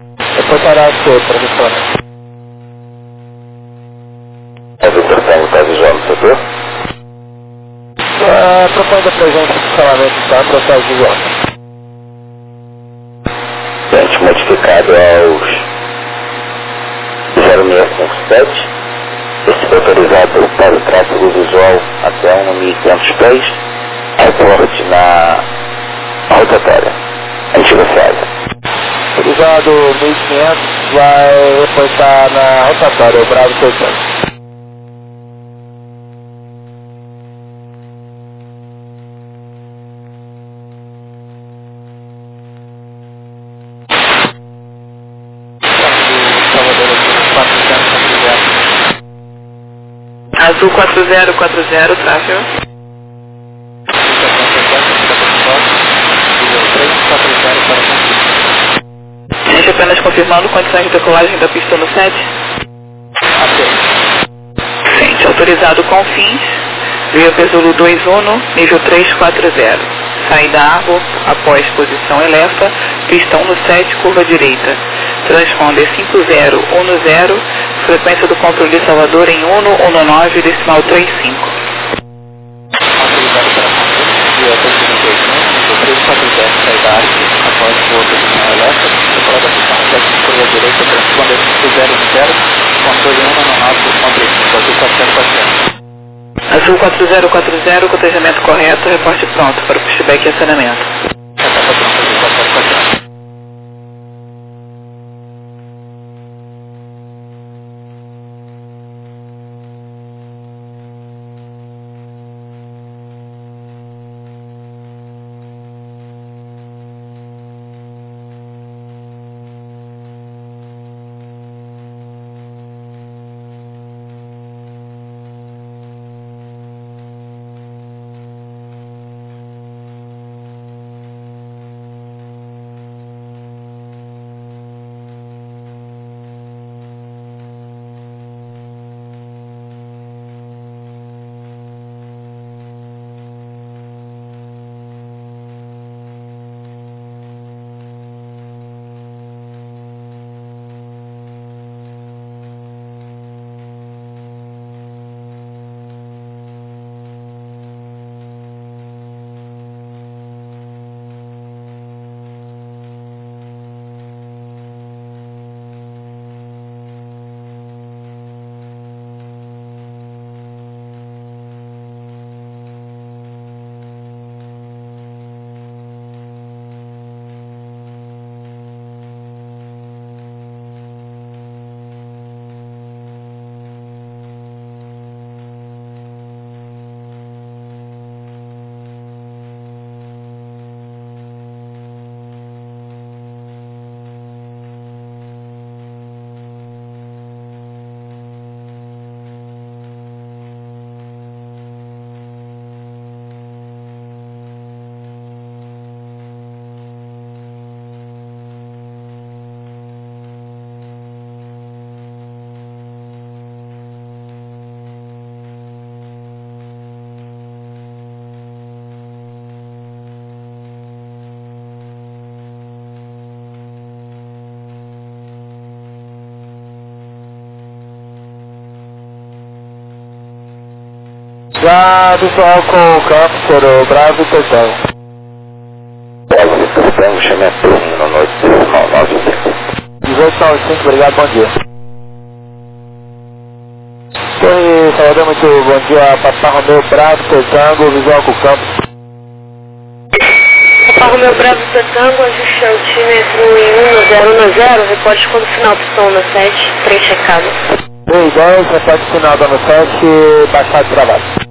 Depois dará a sua produtora. É Vitor Tango, tá visual no setor? Propõe a presença de escalamento então, processo de voto. Gente modificado aos 0657. Este foi autorizado para o tráfego visual até 1.500 pés, aporte na rotatória, antiga Fiasa. Autorizado 1500, vai reportar na rotatória, o Bravo 600. Azul 4040, tráfego. Gente, apenas confirmando condições de decolagem da pista no 7. Gente, autorizado com fins. Via Pesulo 21, nível 340. Saída Argo, após posição Elefa, pistão no 7, curva direita. Transponder 5010, frequência do controle de Salvador em 119, decimal 35. Autorizado para via 340, saída Argo, após posição Elefa, decolada da pista no 7, curva direita, transponder 5010, controle 119, decimal 35, azul 4040. Azul 4040, cotejamento correto, reporte pronto para o pushback e acionamento. Etapa pronta, azul 4040. Já visual com o campo por o Bravo e Tortão. Bravo, Tango, chame a turno no noite decimal 95. 1895, obrigado, bom dia. Torre Salvador, muito bom dia. Papá Romeu, Bravo, Tortango, visual com o campo. Papá Romeu Bravo Tango, ajuste altímetro em 1010, reporte quando final pistão na 7, 3 checado. 310, repórter final da 7, baixado de trabalho.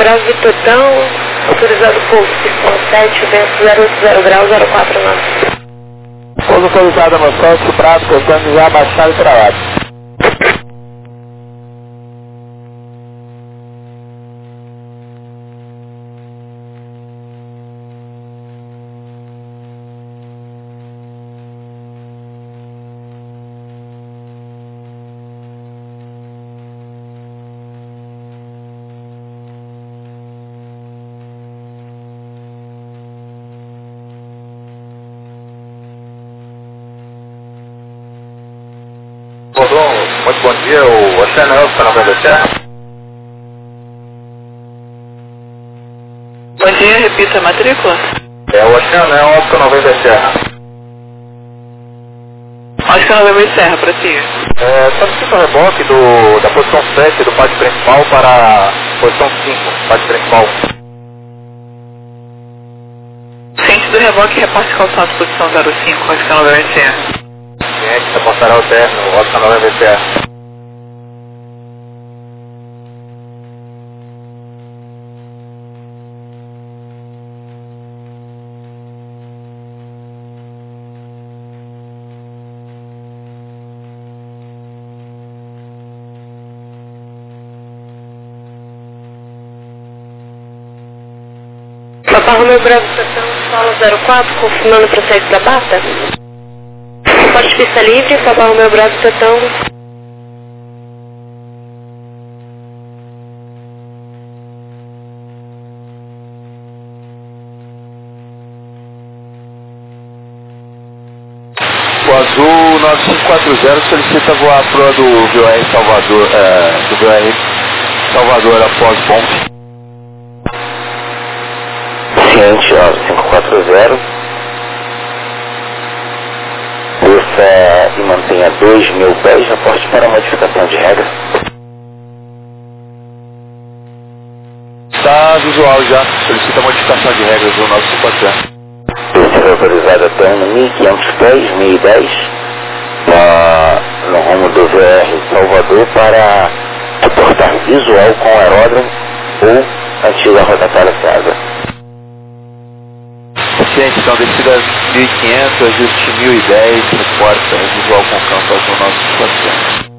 Bravo Vitorão, autorizado pouso, pistão 7, vento 080 graus, 049. Pouso autorizado no 7, Bravo, tentando já abaixar e travado. Muito bom dia, o Oceano é o canal da Terra. Bom dia, repita a matrícula. É o Oceano é o canal da Terra. Oscar November Serra, para si. Solicita o reboque da posição 7 do pátio principal para a posição 5, pátio principal. Ciente do reboque, repasse calçado, posição 05, Oscar November Serra. Ciente, reportará o terno, Oscar November Terra. Papa Romeu Bravo Sertão, Solo 04, confirmando para sair da Bata. Pode pista livre, Papa Romeu Bravo Sertão. O Azul 9540 solicita voar a proa do VOR Salvador, do VOR Salvador após ponte. Ciente, 540. Desça e mantenha 2.000 pés, reporte para modificação de regra. Está visual já, solicita modificação de regras do 9540. Desça autorizado até 1.500 pés, 1.010, no rumo do VR Salvador para reportar visual com aeródromo ou antiga rotatória César. Ciente, então descida 1500, ajuste 1010, reporta visual com campo azul 9540.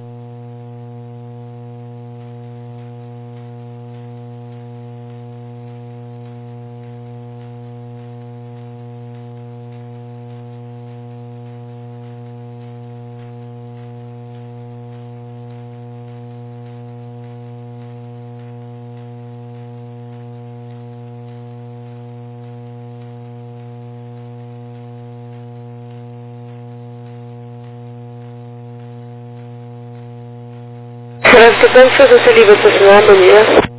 Bravo Sertão, você livre para assinar, bom dia.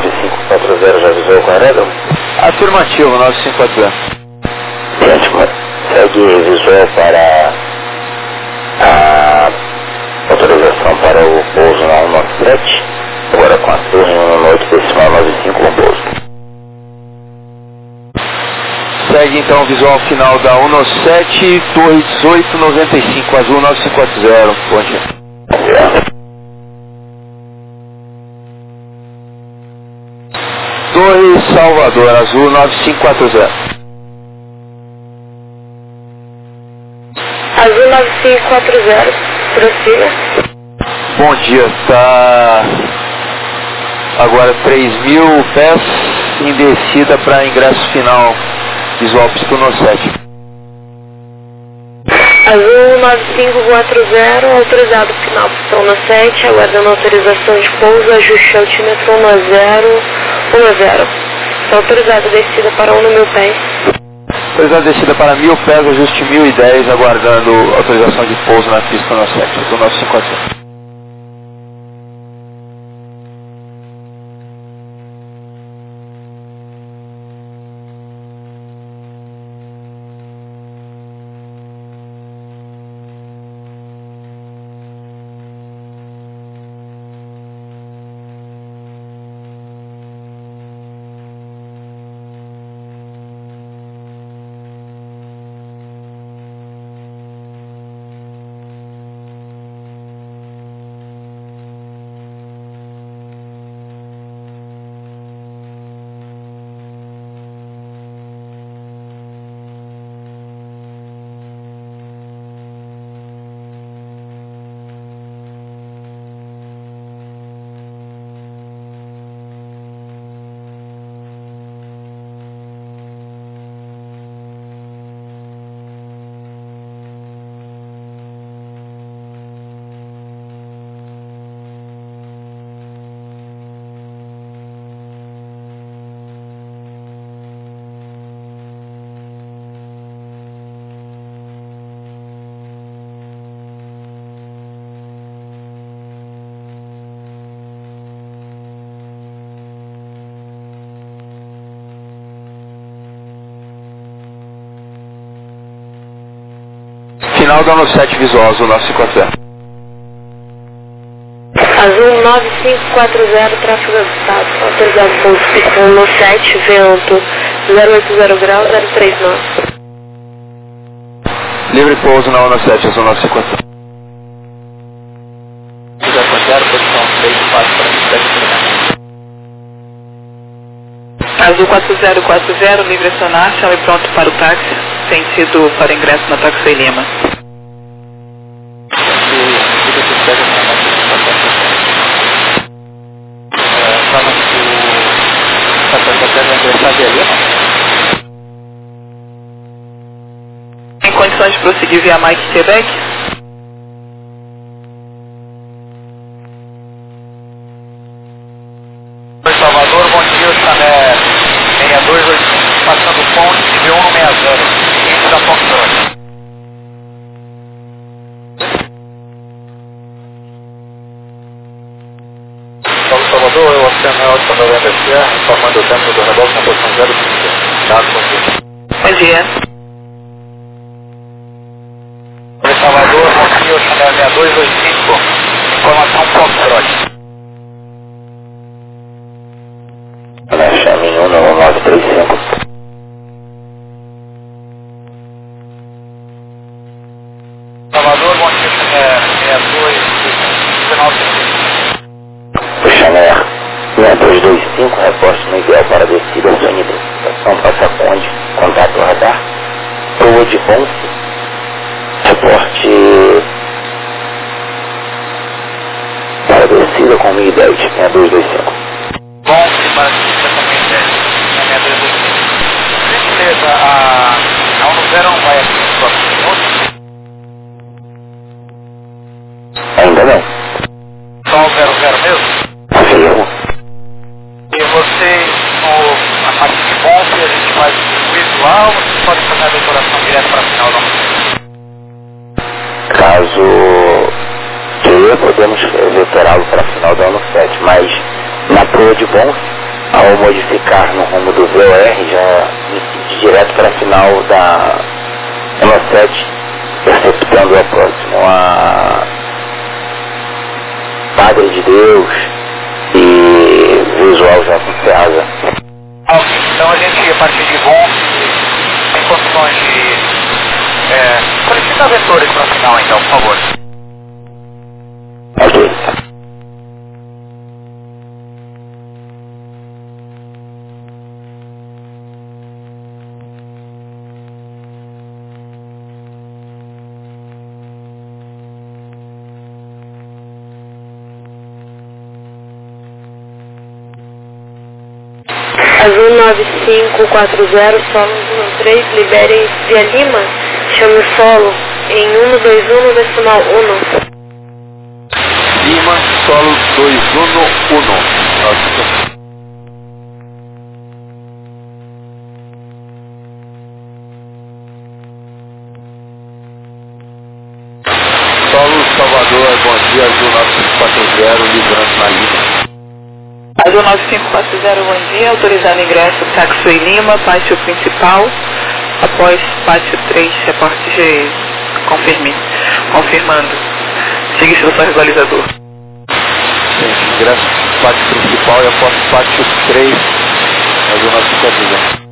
9540 já avisou com a aeródromo? Afirmativo, 9540. Sétima, segue visual para a autorização para o pouso na 197, agora com a torre 198.95 com pouso. Segue então o visual final da 197, torre 1895, azul 9540, ponte. Torre Salvador, azul 9540. Azul 9540, prossiga. Bom dia, está agora 3.000 pés em descida para ingresso final, visual pista 197. Azul 9540, autorizado final pista 197, aguardando autorização de pouso, ajuste altímetro 1010. Está autorizado a descida para 1.000 pés. Autorizado descida para 1.000 pés, ajuste 1010, aguardando autorização de pouso na pista 197, azul 9540. Final da 197 visual, azul 9540. Azul 9540, tráfego ajustado, autorizado pouso pista 197, vento 080 graus, 039. Livre pouso na 197, azul 9540. 040, posição 34 para 27 km. Azul 4040, livre acionar, chame pronto para o táxi, sentido para ingresso na Táxi Lima. Em condições de prosseguir via Mike Quebec? Salvador, bom dia, Chané 6285, passando o ponte, nível 160, ciente da Foxtrot. Salvador, eu aceno Elton 90SR, informando o tempo do reboque na posição 0,5. Dado, bom dia. Bom dia. Salvador, bom dia, Chané 6285, informação Foxtrot. Chame 19935. Salvador, bom dia, Chané 6219. O Chané 6225, reporte no ideal para descida, sua identificação, Passa Conde, contato radar, Proa de Bonse, reporte para descida com 1010, 6225. Bom, para descida com 1010, 6225. Beleza, a 101 vai aqui nos próximos minutos? Ainda não. Só o 00 mesmo? Afirmo. E vocês, na parte de Bonse, a gente faz o circuito lá ou vocês podem fazer a decoração direto para a final da noite? Caso queira, podemos vetorá-lo para a final do ano 7, mas na proa de Bonse, ao modificar no rumo do VOR, já incide direto para a final da NO7, perceptando a próximo a Padre de Deus e visual já com Ceasa. Ok, então a gente, a partir de bom, tem condições de... solicita vetores para a final então, por favor. Ok. Azul 9540, solo 113, liberem via Lima, chame o solo em 121 decimal 1. Lima, solo 211. Solo Salvador, bom dia, Azul 9540, livrando na Lima. Azul 9540, bom dia, autorizado ingresso, táxi em Lima, pátio principal, após pátio 3, reporte G, confirmando. Siga instruções do balizador. Sim, ingresso pátio principal e após pátio 3, Azul 9540.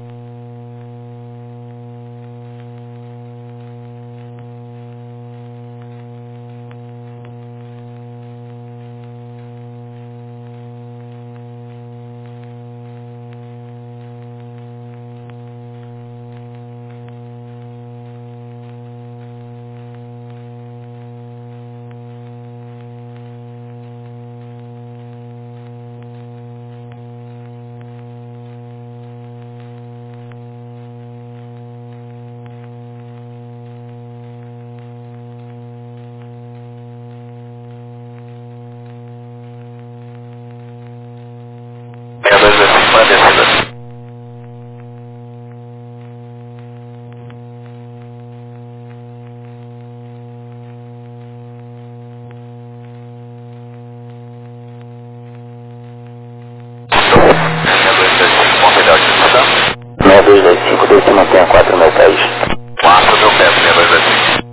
Desde se mantém a 4 mil pés. 4 mil pés, 6225.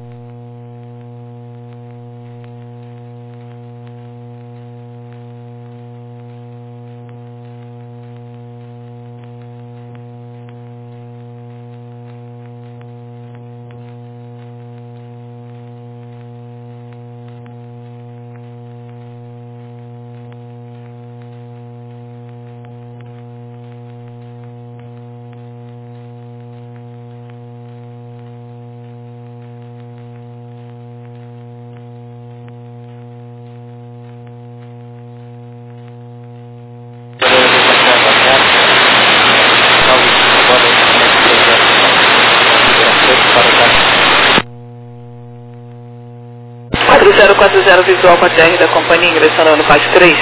Zero visual com a TR da companhia ingressando no pátio 3.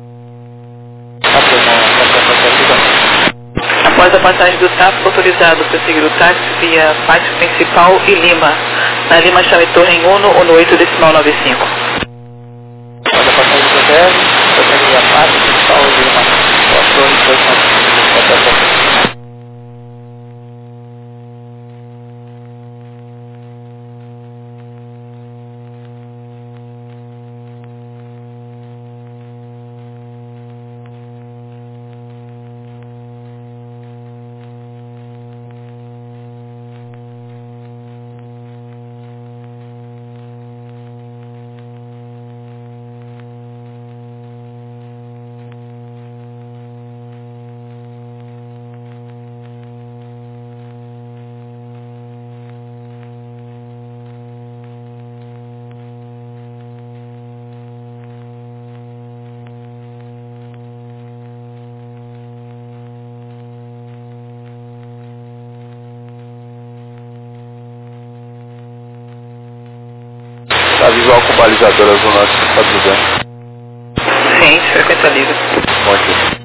Após a passagem do tráfego autorizado, prosseguir o táxi via pátio principal e Lima. Na Lima chame torre em 1 8 decimal 95. Após a passagem do TR, prosseguir a pátio principal e Lima. A torre 295. A visual com balizador Azul 9540. Sim, frequência livre. Bom dia.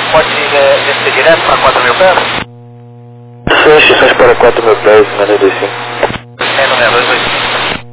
pode descer direto para 4.000 pés? São instruções para 4.000 pés, menu 25. Menu 6225.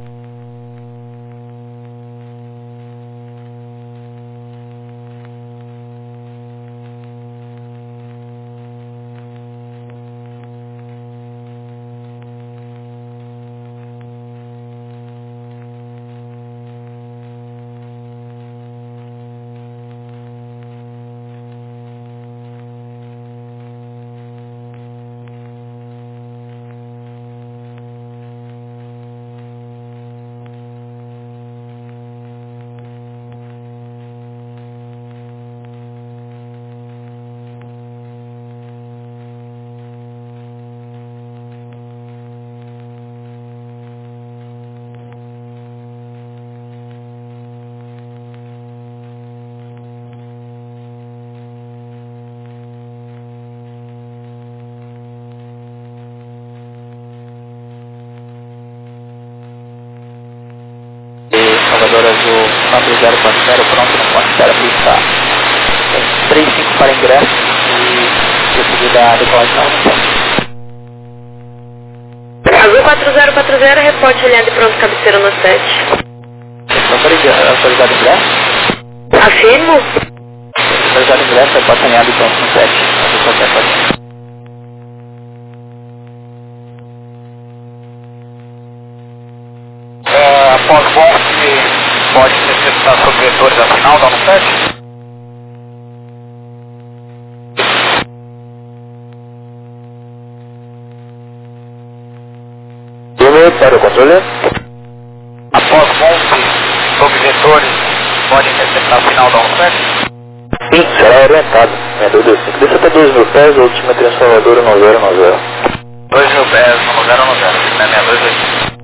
Salvador Azul 9040, pronto no ponto, espera pista 35 para ingresso e decidida a decolagem. Azul 4040, reporte alinhado e pronto, cabeceira no 7. Autorizado ingresso? Afirmo? Autorizado ingresso, reporte alinhado e pronto no 7. Azul qualquer coisa. Após voo, se pode necessitar sobre vetores a final, dá no 7? Para o controle. Após voo, se sobre vetores pode necessitar a final, dá no 7? Sim, será orientado. Menu 25. Desça até 2.000 pés, altímetro em Salvador 9090. 2.000 pés, no 090, né? 6225.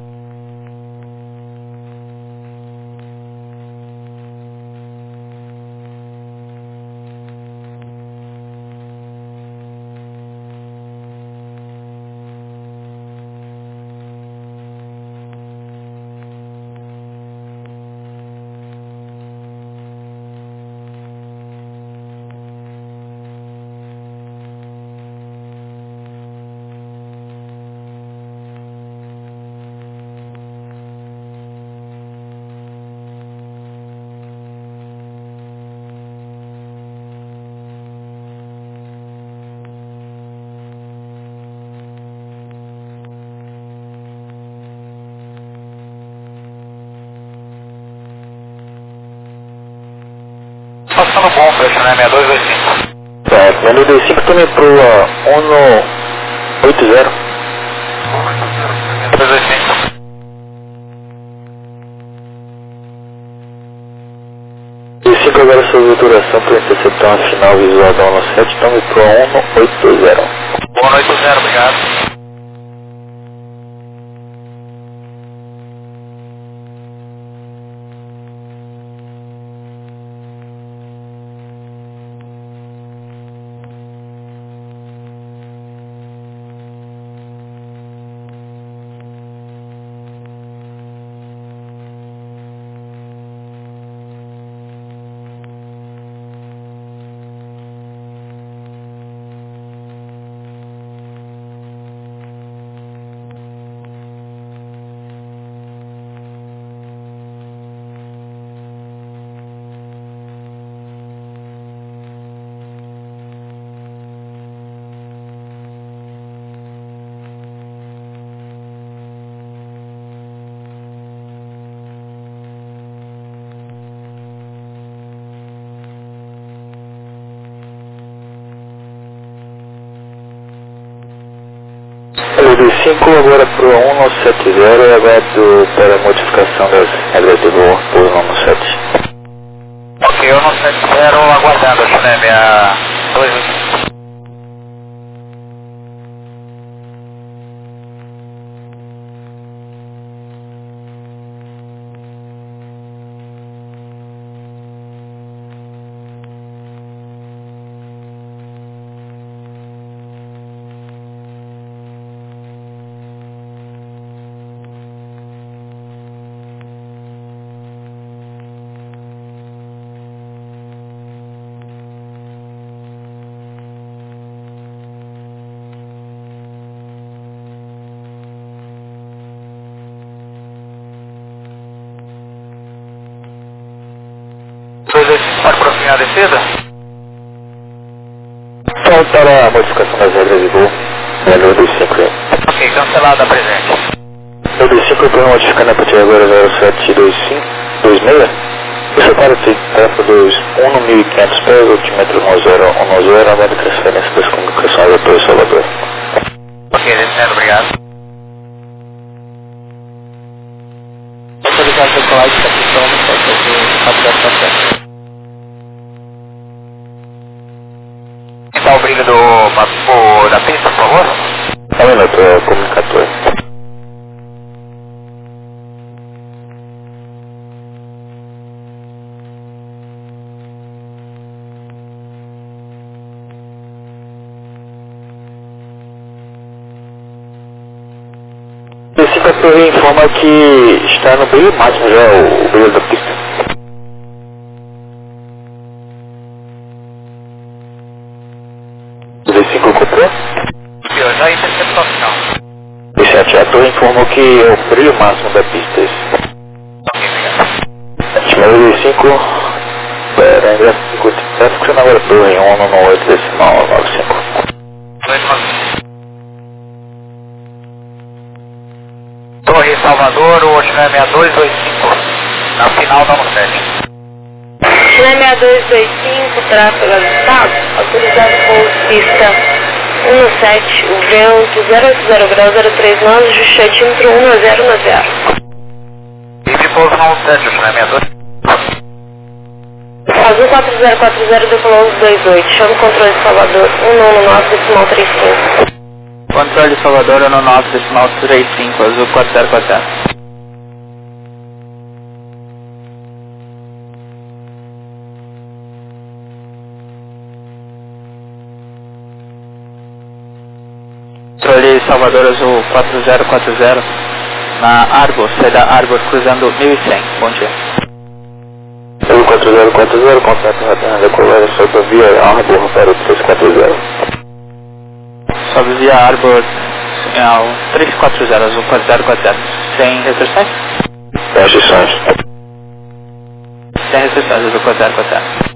Passando bom, fecha, né? 6225. Tá, menu 25 também pro 180. 225. E 5 agora sua duração para interceptar uma final visual da 17, tome pro 180. Boa noite, 0, obrigado. LD5 agora pro 170, aguardo para modificação das regras de voo por 117. Ok, eu no 70 aguardando, né? Minha 225. minha descida? Então, para a modificação das regras de voo, é no 25 aí. Ok, cancelada a presente. No 25 eu estou modificando a partir agora 072526. Você para de tráfego 21 no 1500 pés, altímetro 1010, aguarde transferência das comunicações ao Torre Salvador. Ok, descendo, obrigado. Autorizado decolagem da pistão no 7 Então o brilho da pista, por favor. Só um minuto, é o comunicador. Esse torre informa que está no brilho máximo já o brilho da pista. O V5 ocupou? Eu já interceptou final. V7, a torre informou que é o brilho máximo da pista. Ok, obrigado. Estimado V5, para ingresso de curto tráfego, na agora torre 198 decimal 95. 295. Torre Salvador, o China 6225. Na final da 17. China 6225, tráfego ajustado, autorizado pouso pista 17, o vento 080 graus 039, justímetro 1090. E de pouso na 17, o China 62. Azul 4040 decolou 28, chama o controle de Salvador 199 decimal 35. Controle Salvador, ano 9, decimal 35, azul 4040. Controle Salvador, azul 4040, na Arbor, saída Arbor, cruzando 1100, bom dia. Azul 4040, contato radar, decolagem sobre a via Arbor para o 340. Sobe via Arbor, 340, azul 4040, sem restrições? Sem restrições. Sem restrições, azul 4040.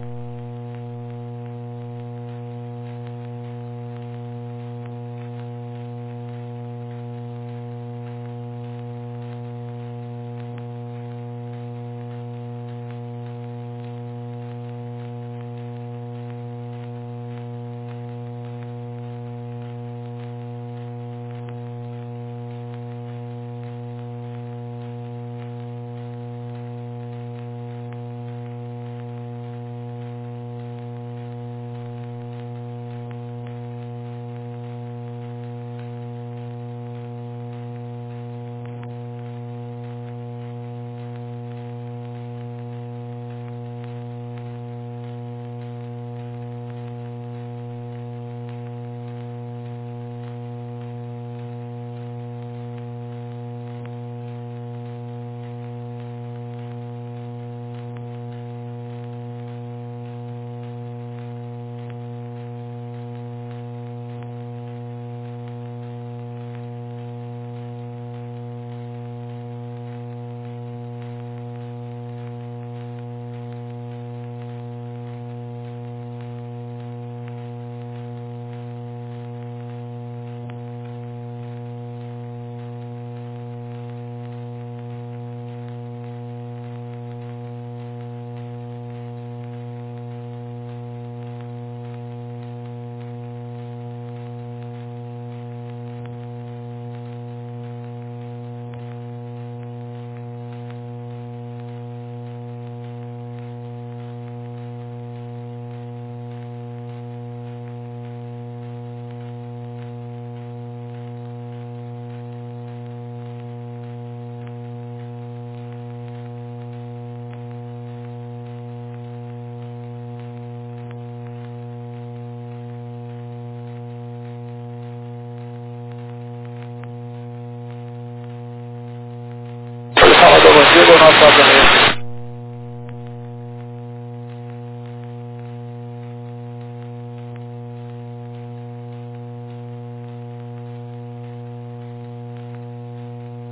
Salvador, bom dia, ou nosso planeta?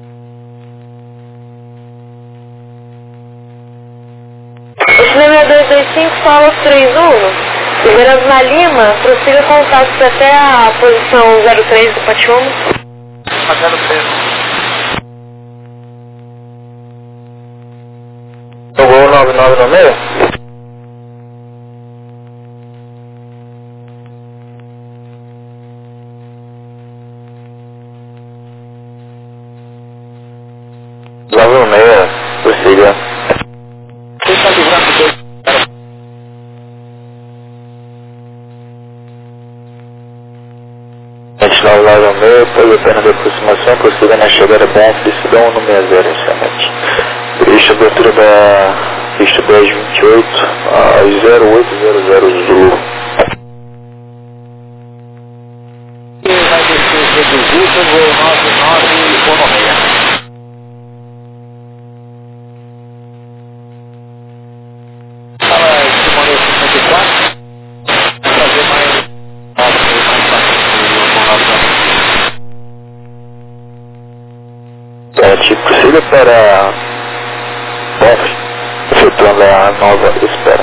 China 035, solo 31. Liberando na Lima, prossiga contatos até a posição 03 do Patioma. A 03. Gol 99 no meio? No meio, prossiga. Você está livrando 2. Lá no meio, pôs a pena de aproximação, prossiga na chegada bom, felicidão no 60 inicialmente. Deixa a abertura da pista 1028 a 0800 Zulu. E vai descer reduzido, voo 99 Bonomeia. Fala Simone 54, fazer mais Prossiga para Bonf, efetuando a nova espera.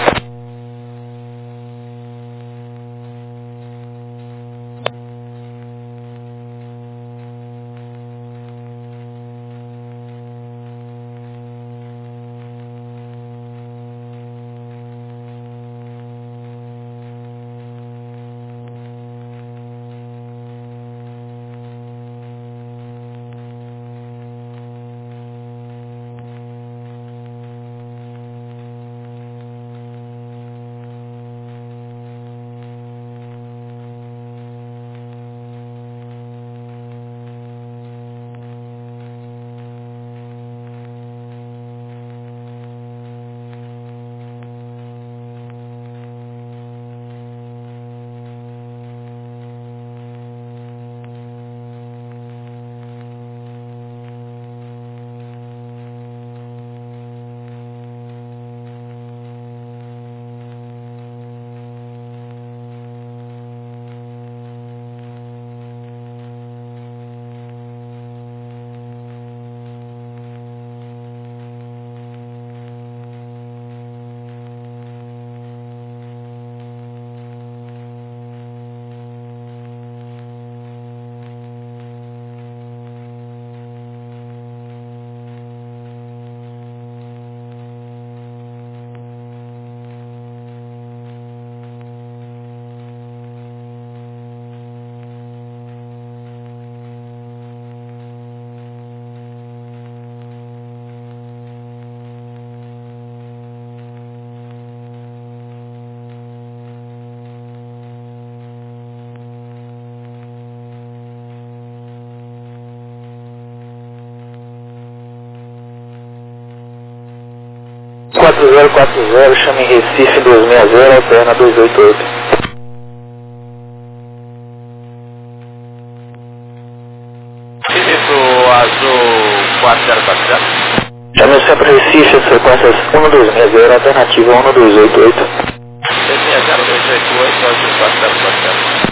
Chama em Recife 260, alterna 288. Isso azul 4040. Chame sempre Recife, sequências 1260, alternativa 1288. 288, azul 4040.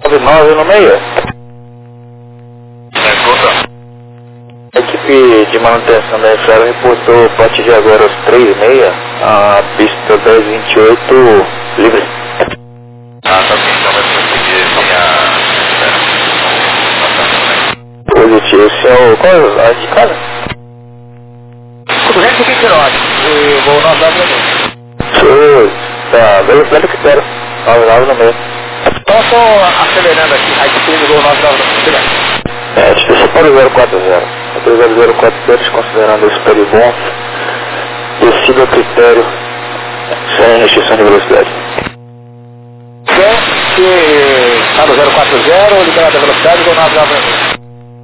99 no meio. Escuta. A equipe de manutenção da FL reportou a partir de agora às 3h30 a pista 1028 livre. Ah, tá bem, então vai conseguir Positivo, esse é o... qual é a de casa? 220 km e vou 99 no meio. Sou da velocidade que quero, 99 no meio. Então estou acelerando aqui, high speed, vou 99 no meio. Obrigado. Deixa para o 040. Até 040, considerando esse peribom, descida a critério, sem restrição de velocidade. Que está no 040, liberada a velocidade, vou 99 no meio.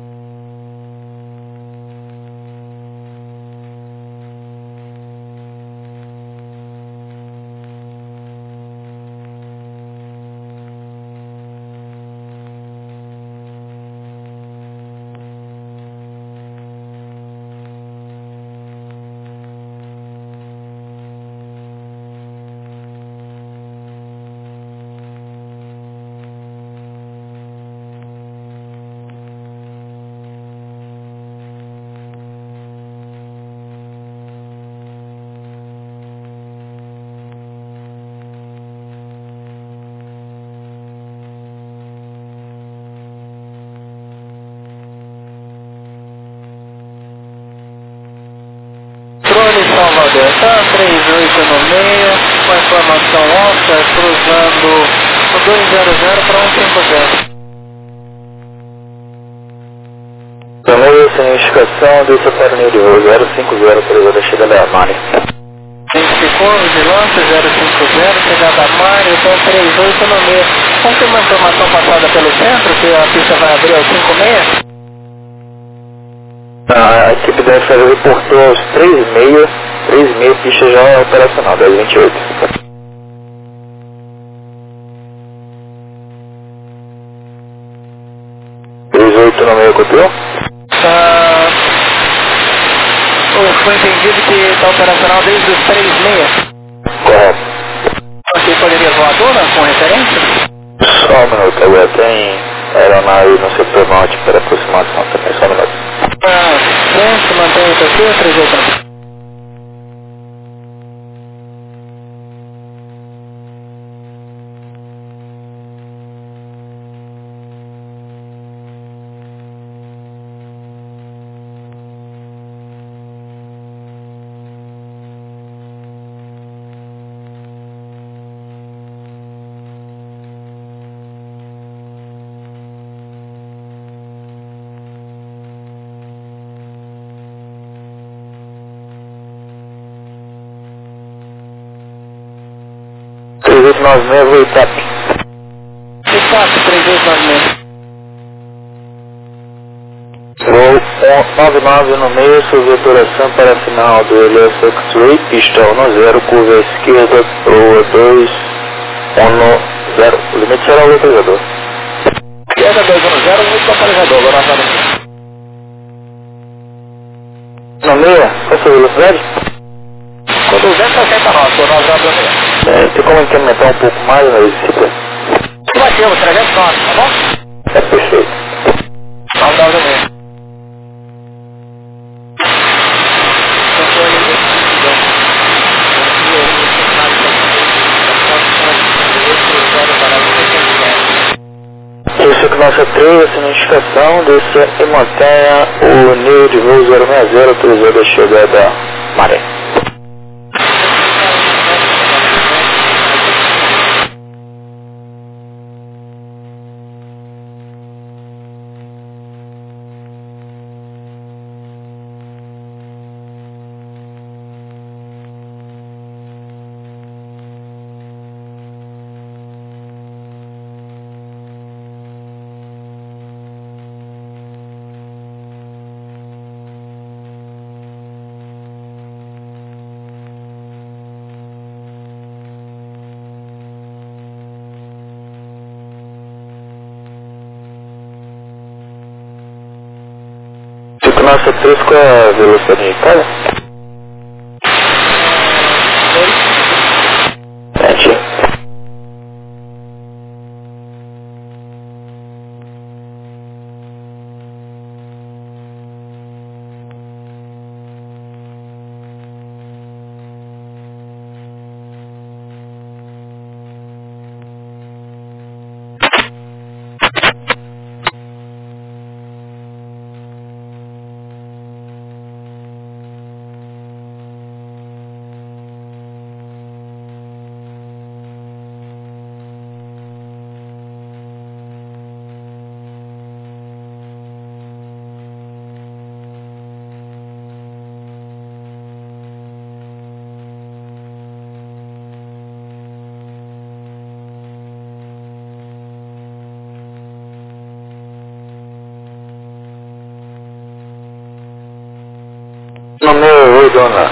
Salvador, tá 38 no meio, com a informação alta, cruzando o 200 para 150. Tomei essa identificação, deixa para o nível de voo 050, para a chegada da Mari. Identificou, vigilância 050, chegada a Mari, então 38 no meio. Confirma a informação passada pelo centro, que a pista vai abrir aos 56? A equipe da FL reportou aos 3h30, pista já operacional, 1028. No meio, copiou? Foi entendido que está operacional desde os 3h30. Correto. Você poderia voadora com referência? Só um minuto, agora tem aeronave no setor norte para aproximação também, só um minuto. Frente, mantém isso aqui, 3h30. voo ITAP. ITAP, 3896. Voo 99 no meio, sob obturação para a final do Elias X-Ray, pista 10, curva esquerda, proa 210. O limite será o localizador. Esquerda 210, muito localizador, agora nós vamos. No meio, qual é a sua velocidade? Com 269, nós vamos. Tem como incrementar um pouco mais na visita? Batemos 309, tá bom? É perfeito. Vamos dar o número. Isso que nossa 3, essa notificação, desça e mantenha o nível de voo 060, autorizado a chegada da Maré. Nossa 3, qual é a velocidade de cara? 7. Oi, dona.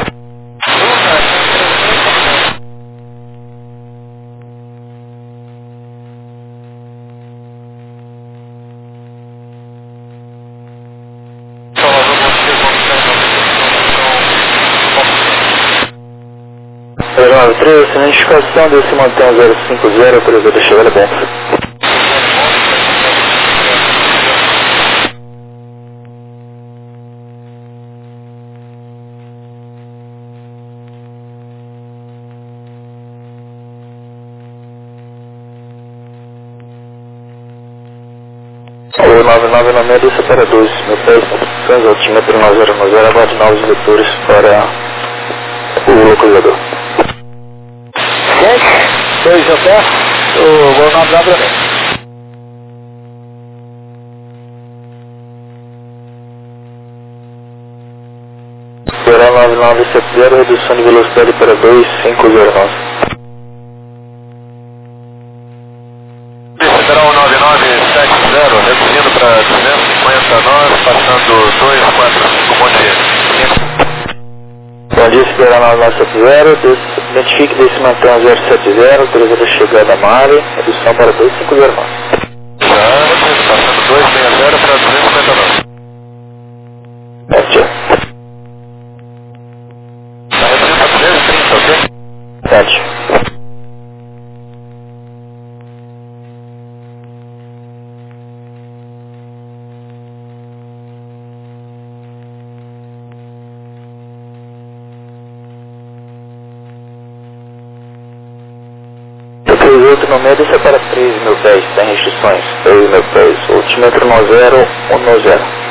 Salvador, 3, a identificação desse mantém 050, autorizado a chegar a bom. O 99 na média, isso para 2 mil pés, trans altímetro 9090, abate novos vetores para o localizador. 2 José, o voo 99 Verão 9970, redução de velocidade para 2509. Federal 9970, reduzindo para 250 nós, passando 245, bom dia. Bom dia, Federal 9970, identifique desse mantém 070, autorizado a chegada à área, redução para 2509. Passando 260 para 250 nós. Tchau. Está reduzindo para 230, ok? Tchau. Outro no meio, deixa para 3 mil pés, sem restrições, 3 mil pés, altímetro 9010.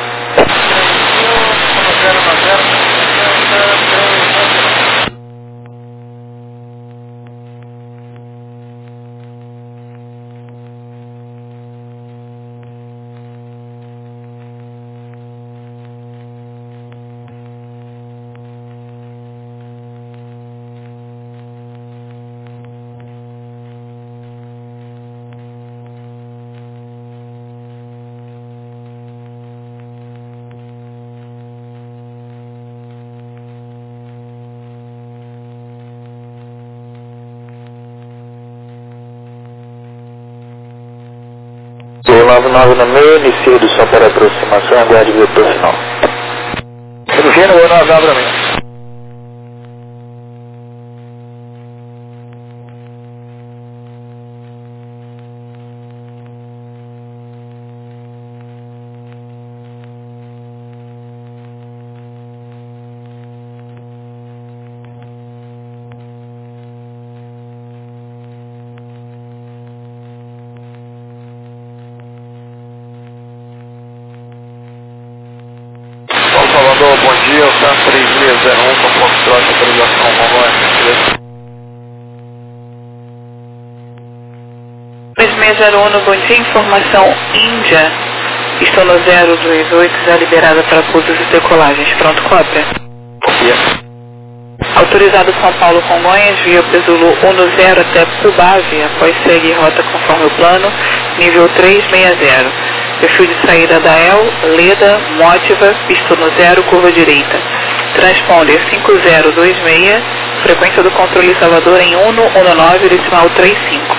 O 99 no meio, inicio redução para aproximação, aguarde o vetor final. Reduzindo o 99 para mim. Salvador, bom dia, o TAM 3601 com ponto de autorização, vamos 3601, bom dia, informação Índia, estou no 028, já liberada para pousos e decolagens, pronto, cópia. Autorizado São Paulo Congonhas, via Zulu 10 até Pubave, após segue rota conforme o plano, nível 360. Perfil de saída da EL, Leda, Mótiva, pista no 0, curva direita. Transponder 5026, frequência do controle Salvador em 119, decimal 35.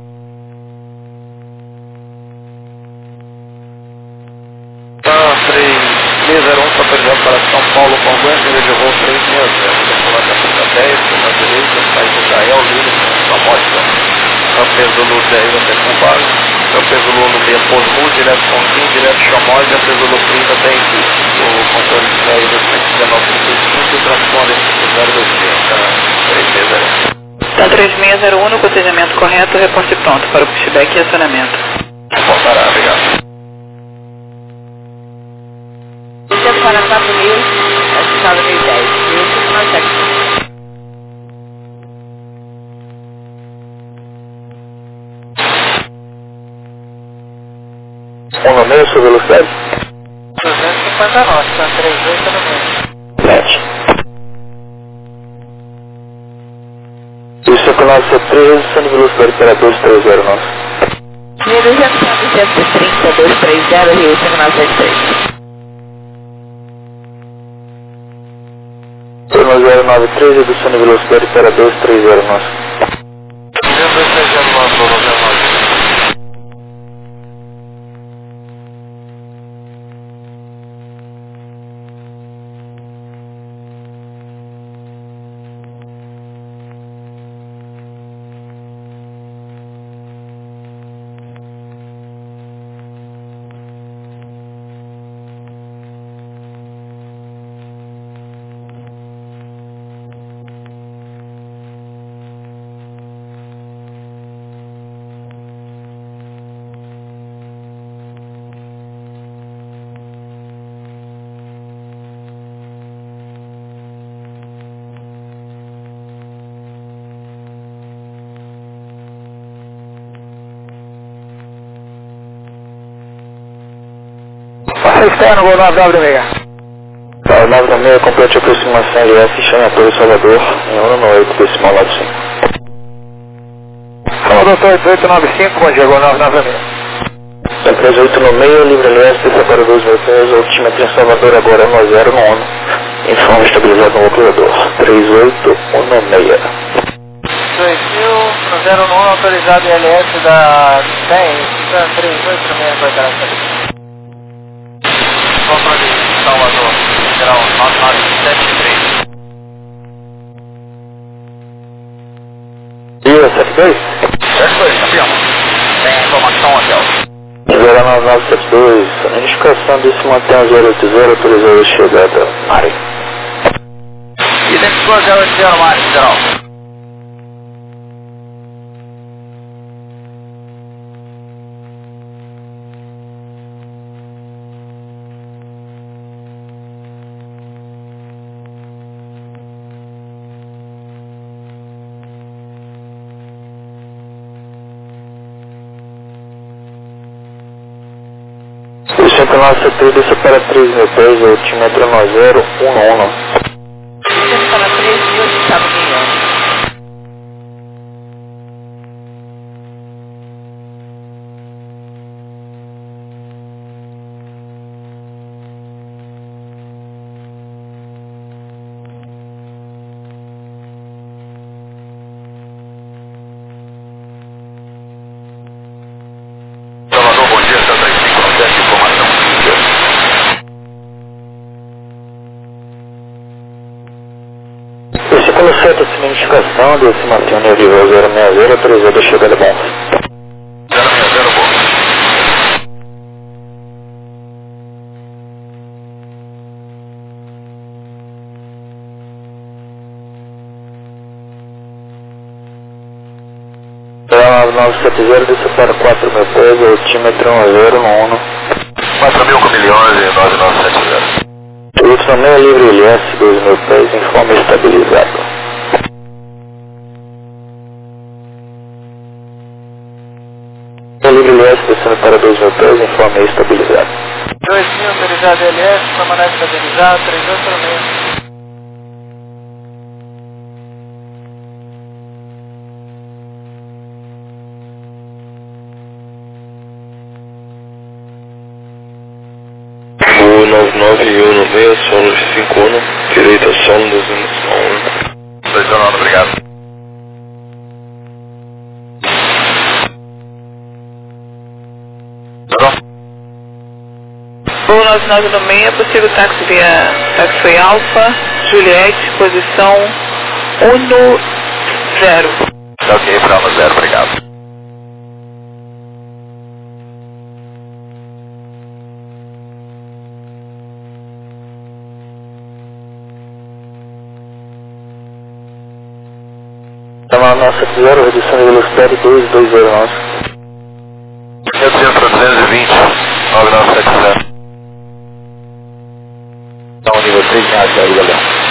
TAM 3601, autorizado para São Paulo Congonhas, nível de voo 360. Decolar da pista 10, curva direita, saída da EL, Leda, na Mótiva. Zulu 10 até Pubave. Zulu no meio, Posmu, direto Conquim, direto Chamóis, Zulu 30 até Enqui. O controle de saída 11935 e o transponder 5026, Tá 3601, no procedimento correto, reporte pronto para o pushback e acionamento. Reportará, obrigado. Isso para 4.000, estado 2010, isso na técnica. No meio, sua velocidade? 250 nós, tá 38 no meio. Mete. Isso com nós é 3, redução de velocidade para 230 nós. Nível 230, 230, Rio 5973. 093, redução de velocidade para 230 nós. 230 nós, 209. Externo, Gol 996. Tá, 996, complete a aproximação LS, chama a Torre Salvador, em 198, decimal lado 5. Salvador, Torre 1895, bom dia, Gol 996. Tá, 3896, livre LS, desça para 2.000, altimetria em Salvador agora 10 no ONU, informe estabilizado no operador, 3816. 2000, 01, autorizado em LS da 10, 3896, vai dar essa. Controle de Salvador, geral 9973. E 72? 72, campeão. Tem informação, hotel. 09972, a indicação desse mantém 080, autorizado a chegada, área. Identificou 080, Mário, geral. O 10973, desça para 3.000 pés, altímetro 9011. Para 3.000, estado Guilherme. Salvador, bom dia, 3597, informação. Versículo 7, a identificação desse mantém o nível 060, autorizado a chegada bom. 060, bom. Será 9970, desça para 4.000 pés, altímetro 10 no ONU. 4.000 com 1011, 9970. O também é livre LS, 2.000 pés, informe estabilizado. O livre LS, descendo para 2.000 pés, informe estabilizado. 2000, autorizado LS, permanece estabilizado, 3896. O 991 no meio, solo de 51, direita solo 291. 219, obrigado. Voo 9996, possível táxi via Taxway Alpha, Juliette, posição 10. Tá ok, para 10, obrigado. Então, nossa 0, redução de velocidade 2209. 500 para 220, 9970. Então, nível 3, zero, galera.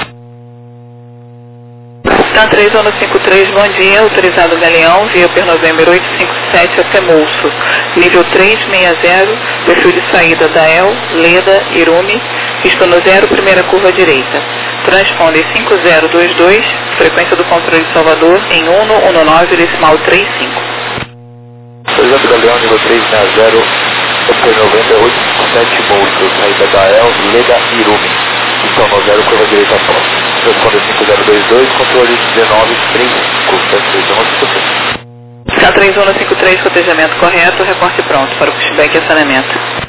Tá 3153, bom dia, autorizado Galeão, via per November 857 até Mulso. Nível 360, perfil de saída da El, Leda, Irumi, pista no 0, primeira curva direita. Transponder 5022, frequência do controle de Salvador em 119, decimal 35. Autorizado Galeão, nível 360, per November 857 Mulso, saída da El, Leda, Irumi. Pista no 0, curva direita próxima. Responde 5022, controle 1935, 73156. K3153, cotejamento correto, reporte pronto para o pushback e saneamento.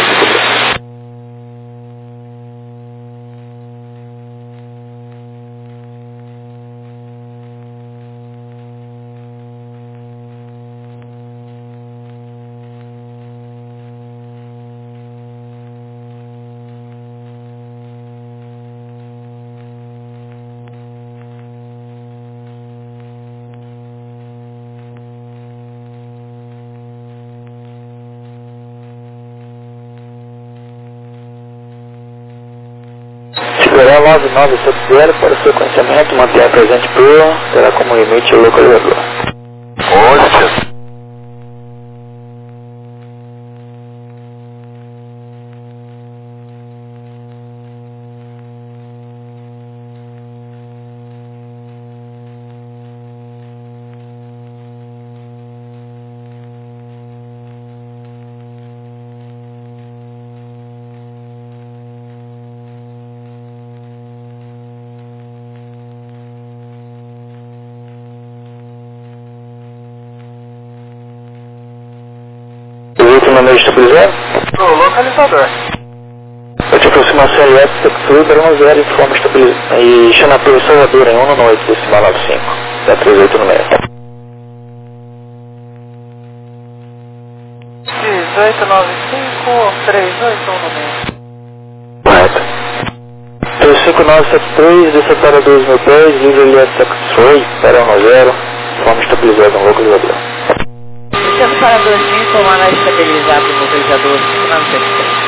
Segurar 9970 para o sequenciamento, manter a presente proa, terá como limite o localizador. Hoje. No meio estabilizado? No localizador. Eu te aproximação elétrica fluida 10 de forma estabilizada. E chama a posição voadora em 1 no 8 decimal 95. Da 38 no meio. 1895, 38 no meio. Correto. 35973, desça para 2.000 pés, livre elétrica X-ray, para 10, forma estabilizada no localizador. Descendo para 2000, comando estabilizado no localizador 5973.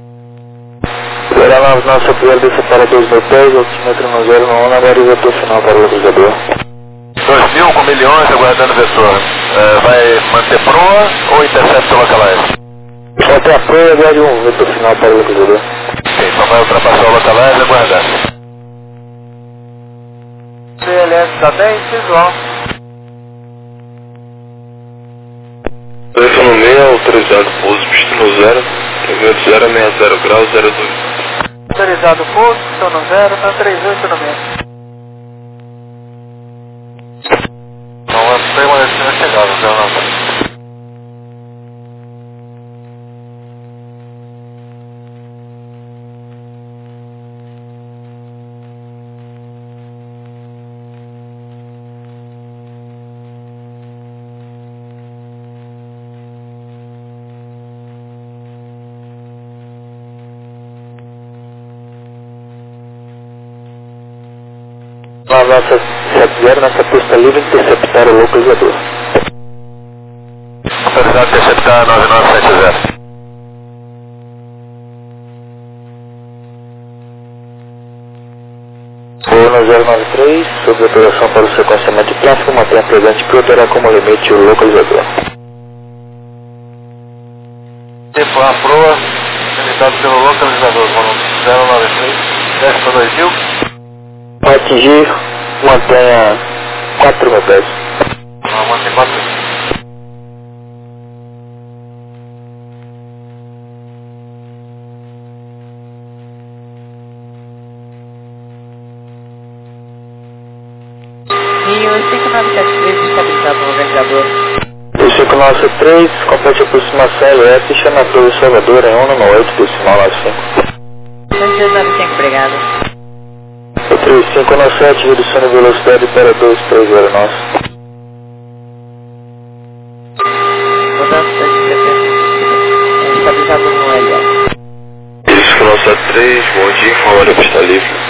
Verá nossa primeira desça para 2.000 pés, altímetro no 0 no 1, analisador final para o localizador. 2000 com milhões aguardando o vetor. Vai manter proa ou intercepta o localize? Até a proa e aguarde um vetor final para o localizador. Sim, então vai ultrapassar o localize e aguardar. CLS da 10, visual. 2 no meio, autorizado pouso, pista no 0, vento 0 a 60 graus, 02. Autorizado pouso, pista no 0, está 38 no meio. Não é permanecendo a chegada, não. Na nossa 70, nossa pista livre, interceptar o localizador. Autorizado interceptar 9970. Voo no 093, sob operação para o sequenciamento de tráfego, mantenha presente que terá como limite o localizador. Tempo a proa, limitado pelo localizador, volume 093, desce para 2000. Ao atingir, mantenha 4.000 pés. Não, mantém 4. E o 5973 estabilizado no organizador. O 5973, complete a aproximação elétrica e chama a torre Salvador em 1 no 8 decimal 95. 2295, obrigado. 3597, redução de velocidade para 2309. Mudança de frequência. Estabilizado no LS. Isso, 3, bom dia, uma hora pista livre.